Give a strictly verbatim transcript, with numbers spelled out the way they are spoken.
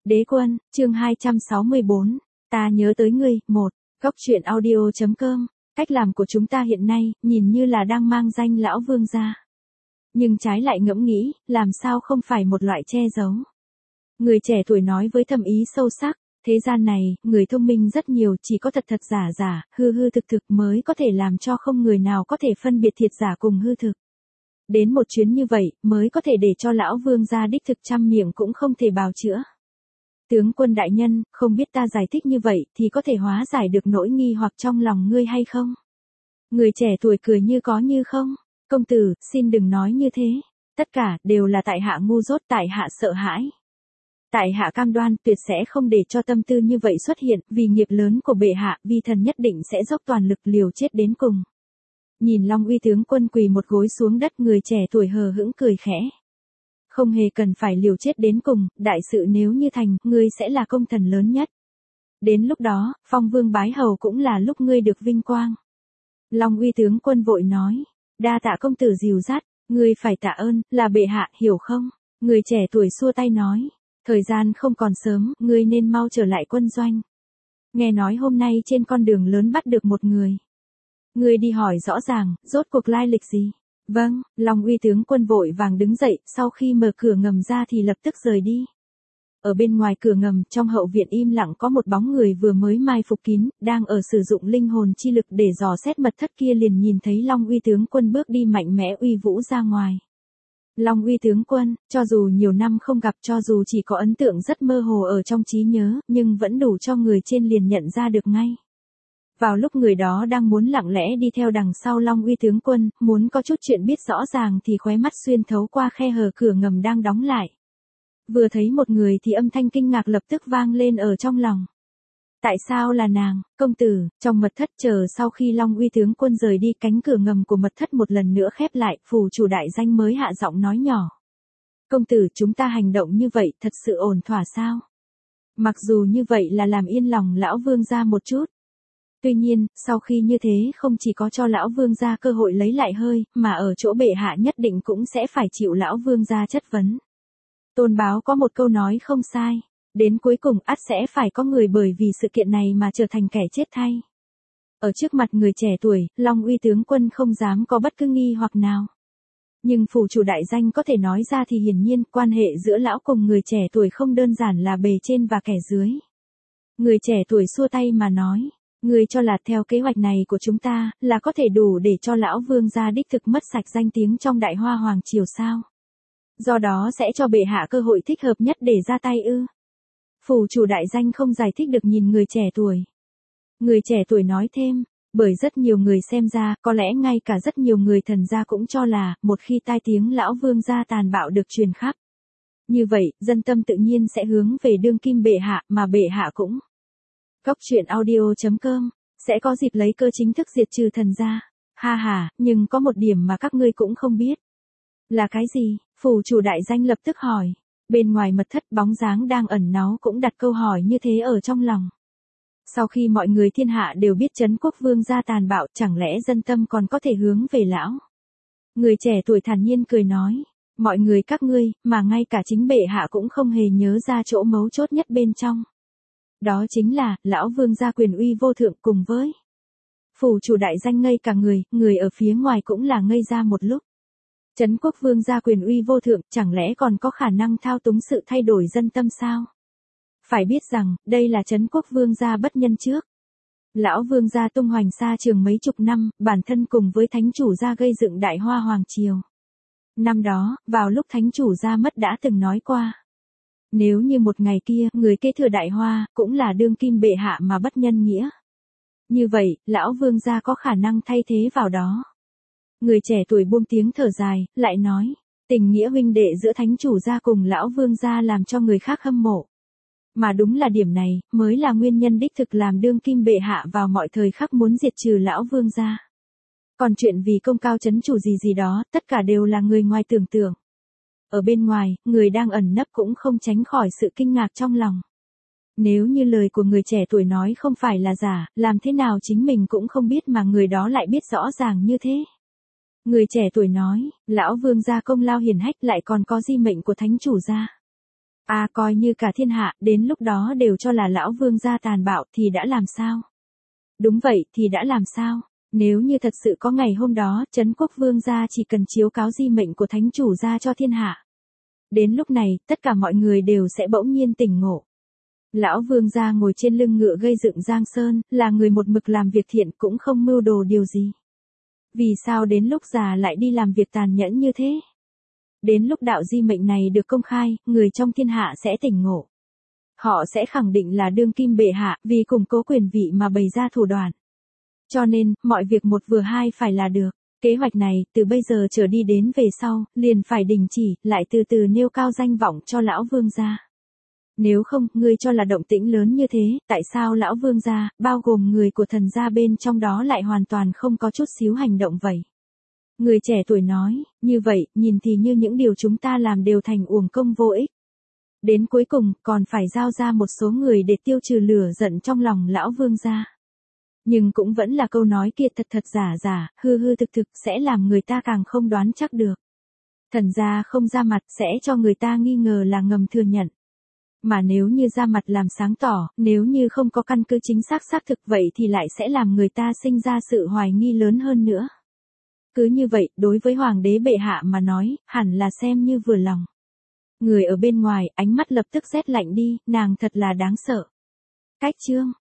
Đế quân, chương hai trăm sáu mươi bốn, ta nhớ tới ngươi, một, góc truyện audio.com, cách làm của chúng ta hiện nay, nhìn như là đang mang danh lão vương gia. Nhưng trái lại ngẫm nghĩ, làm sao không phải một loại che giấu. Người trẻ tuổi nói với thâm ý sâu sắc, thế gian này, người thông minh rất nhiều, chỉ có thật thật giả giả, hư hư thực thực mới có thể làm cho không người nào có thể phân biệt thiệt giả cùng hư thực. Đến một chuyến như vậy, mới có thể để cho lão vương gia đích thực trăm miệng cũng không thể bào chữa. Tướng quân đại nhân, không biết ta giải thích như vậy thì có thể hóa giải được nỗi nghi hoặc trong lòng ngươi hay không? Người trẻ tuổi cười như có như không. Công tử, xin đừng nói như thế. Tất cả đều là tại hạ ngu dốt, tại hạ sợ hãi. Tại hạ cam đoan tuyệt sẽ không để cho tâm tư như vậy xuất hiện, vì nghiệp lớn của bệ hạ, vi thần nhất định sẽ dốc toàn lực liều chết đến cùng. Nhìn Long Uy tướng quân quỳ một gối xuống đất, người trẻ tuổi hờ hững cười khẽ. Không hề cần phải liều chết đến cùng, đại sự nếu như thành, ngươi sẽ là công thần lớn nhất. Đến lúc đó, phong vương bái hầu cũng là lúc ngươi được vinh quang. Long Uy tướng quân vội nói, đa tạ công tử dìu dắt, ngươi phải tạ ơn, là bệ hạ, hiểu không? Người trẻ tuổi xua tay nói, thời gian không còn sớm, ngươi nên mau trở lại quân doanh. Nghe nói hôm nay trên con đường lớn bắt được một người. Ngươi đi hỏi rõ ràng, rốt cuộc lai lịch gì? Vâng, Long Uy tướng quân vội vàng đứng dậy, sau khi mở cửa ngầm ra thì lập tức rời đi. Ở bên ngoài cửa ngầm, trong hậu viện im lặng có một bóng người vừa mới mai phục kín, đang ở sử dụng linh hồn chi lực để dò xét mật thất kia, liền nhìn thấy Long Uy tướng quân bước đi mạnh mẽ uy vũ ra ngoài. Long Uy tướng quân, cho dù nhiều năm không gặp, cho dù chỉ có ấn tượng rất mơ hồ ở trong trí nhớ, nhưng vẫn đủ cho người trên liền nhận ra được ngay. Vào lúc người đó đang muốn lặng lẽ đi theo đằng sau Long Uy tướng quân, muốn có chút chuyện biết rõ ràng thì khóe mắt xuyên thấu qua khe hở cửa ngầm đang đóng lại. Vừa thấy một người thì âm thanh kinh ngạc lập tức vang lên ở trong lòng. Tại sao là nàng, công tử? Trong mật thất chờ sau khi Long Uy tướng quân rời đi, cánh cửa ngầm của mật thất một lần nữa khép lại, phủ chủ đại danh mới hạ giọng nói nhỏ. Công tử, chúng ta hành động như vậy thật sự ổn thỏa sao? Mặc dù như vậy là làm yên lòng lão vương gia một chút. Tuy nhiên, sau khi như thế không chỉ có cho lão vương gia cơ hội lấy lại hơi, mà ở chỗ bệ hạ nhất định cũng sẽ phải chịu lão vương gia chất vấn. Tôn báo có một câu nói không sai, đến cuối cùng ắt sẽ phải có người bởi vì sự kiện này mà trở thành kẻ chết thay. Ở trước mặt người trẻ tuổi, Long Uy tướng quân không dám có bất cứ nghi hoặc nào. Nhưng phủ chủ đại danh có thể nói ra thì hiển nhiên quan hệ giữa lão cùng người trẻ tuổi không đơn giản là bề trên và kẻ dưới. Người trẻ tuổi xua tay mà nói. Ngươi cho là theo kế hoạch này của chúng ta, là có thể đủ để cho lão vương gia đích thực mất sạch danh tiếng trong đại hoa hoàng triều sao? Do đó sẽ cho bệ hạ cơ hội thích hợp nhất để ra tay ư? Phủ chủ đại danh không giải thích được nhìn người trẻ tuổi. Người trẻ tuổi nói thêm, bởi rất nhiều người xem ra, có lẽ ngay cả rất nhiều người thần gia cũng cho là, một khi tai tiếng lão vương gia tàn bạo được truyền khắp. Như vậy, dân tâm tự nhiên sẽ hướng về đương kim bệ hạ, mà bệ hạ cũng. Góc truyện audio.com, sẽ có dịp lấy cơ chính thức diệt trừ thần gia. Ha ha, nhưng có một điểm mà các ngươi cũng không biết. Là cái gì? Phủ chủ đại danh lập tức hỏi. Bên ngoài mật thất bóng dáng đang ẩn náu cũng đặt câu hỏi như thế ở trong lòng. Sau khi mọi người thiên hạ đều biết Trấn Quốc vương gia tàn bạo, chẳng lẽ dân tâm còn có thể hướng về lão? Người trẻ tuổi thản nhiên cười nói. Mọi người các ngươi, mà ngay cả chính bệ hạ cũng không hề nhớ ra chỗ mấu chốt nhất bên trong. Đó chính là, lão vương gia quyền uy vô thượng cùng với. Phủ chủ đại danh ngây cả người, người ở phía ngoài cũng là ngây ra một lúc. Trấn Quốc vương gia quyền uy vô thượng, chẳng lẽ còn có khả năng thao túng sự thay đổi dân tâm sao? Phải biết rằng, đây là Trấn Quốc vương gia bất nhân trước. Lão vương gia tung hoành xa trường mấy chục năm, bản thân cùng với thánh chủ gia gây dựng đại hoa hoàng triều. Năm đó, vào lúc thánh chủ gia mất đã từng nói qua. Nếu như một ngày kia, người kế thừa đại hoa, cũng là đương kim bệ hạ mà bất nhân nghĩa. Như vậy, lão vương gia có khả năng thay thế vào đó. Người trẻ tuổi buông tiếng thở dài, lại nói, tình nghĩa huynh đệ giữa thánh chủ gia cùng lão vương gia làm cho người khác hâm mộ. Mà đúng là điểm này, mới là nguyên nhân đích thực làm đương kim bệ hạ vào mọi thời khắc muốn diệt trừ lão vương gia. Còn chuyện vì công cao chấn chủ gì gì đó, tất cả đều là người ngoài tưởng tượng. Ở bên ngoài, người đang ẩn nấp cũng không tránh khỏi sự kinh ngạc trong lòng. Nếu như lời của người trẻ tuổi nói không phải là giả, làm thế nào chính mình cũng không biết mà người đó lại biết rõ ràng như thế. Người trẻ tuổi nói, lão vương gia công lao hiển hách lại còn có di mệnh của thánh chủ gia. À coi như cả thiên hạ, đến lúc đó đều cho là lão vương gia tàn bạo thì đã làm sao? Đúng vậy, thì đã làm sao? Nếu như thật sự có ngày hôm đó, Trấn Quốc vương gia chỉ cần chiếu cáo di mệnh của thánh chủ ra cho thiên hạ. Đến lúc này, tất cả mọi người đều sẽ bỗng nhiên tỉnh ngộ. Lão vương gia ngồi trên lưng ngựa gây dựng Giang Sơn, là người một mực làm việc thiện cũng không mưu đồ điều gì. Vì sao đến lúc già lại đi làm việc tàn nhẫn như thế? Đến lúc đạo di mệnh này được công khai, người trong thiên hạ sẽ tỉnh ngộ. Họ sẽ khẳng định là đương kim bệ hạ, vì củng cố quyền vị mà bày ra thủ đoạn. Cho nên, mọi việc một vừa hai phải là được. Kế hoạch này, từ bây giờ trở đi đến về sau, liền phải đình chỉ, lại từ từ nêu cao danh vọng cho lão vương gia. Nếu không, ngươi cho là động tĩnh lớn như thế, tại sao lão vương gia, bao gồm người của thần gia bên trong đó lại hoàn toàn không có chút xíu hành động vậy? Người trẻ tuổi nói, như vậy, nhìn thì như những điều chúng ta làm đều thành uổng công vô ích. Đến cuối cùng, còn phải giao ra một số người để tiêu trừ lửa giận trong lòng lão vương gia. Nhưng cũng vẫn là câu nói kia thật thật giả giả, hư hư thực thực sẽ làm người ta càng không đoán chắc được. Thần gia không ra mặt sẽ cho người ta nghi ngờ là ngầm thừa nhận. Mà nếu như ra mặt làm sáng tỏ, nếu như không có căn cứ chính xác xác thực vậy thì lại sẽ làm người ta sinh ra sự hoài nghi lớn hơn nữa. Cứ như vậy, đối với hoàng đế bệ hạ mà nói, hẳn là xem như vừa lòng. Người ở bên ngoài, ánh mắt lập tức rét lạnh đi, nàng thật là đáng sợ. Cách chương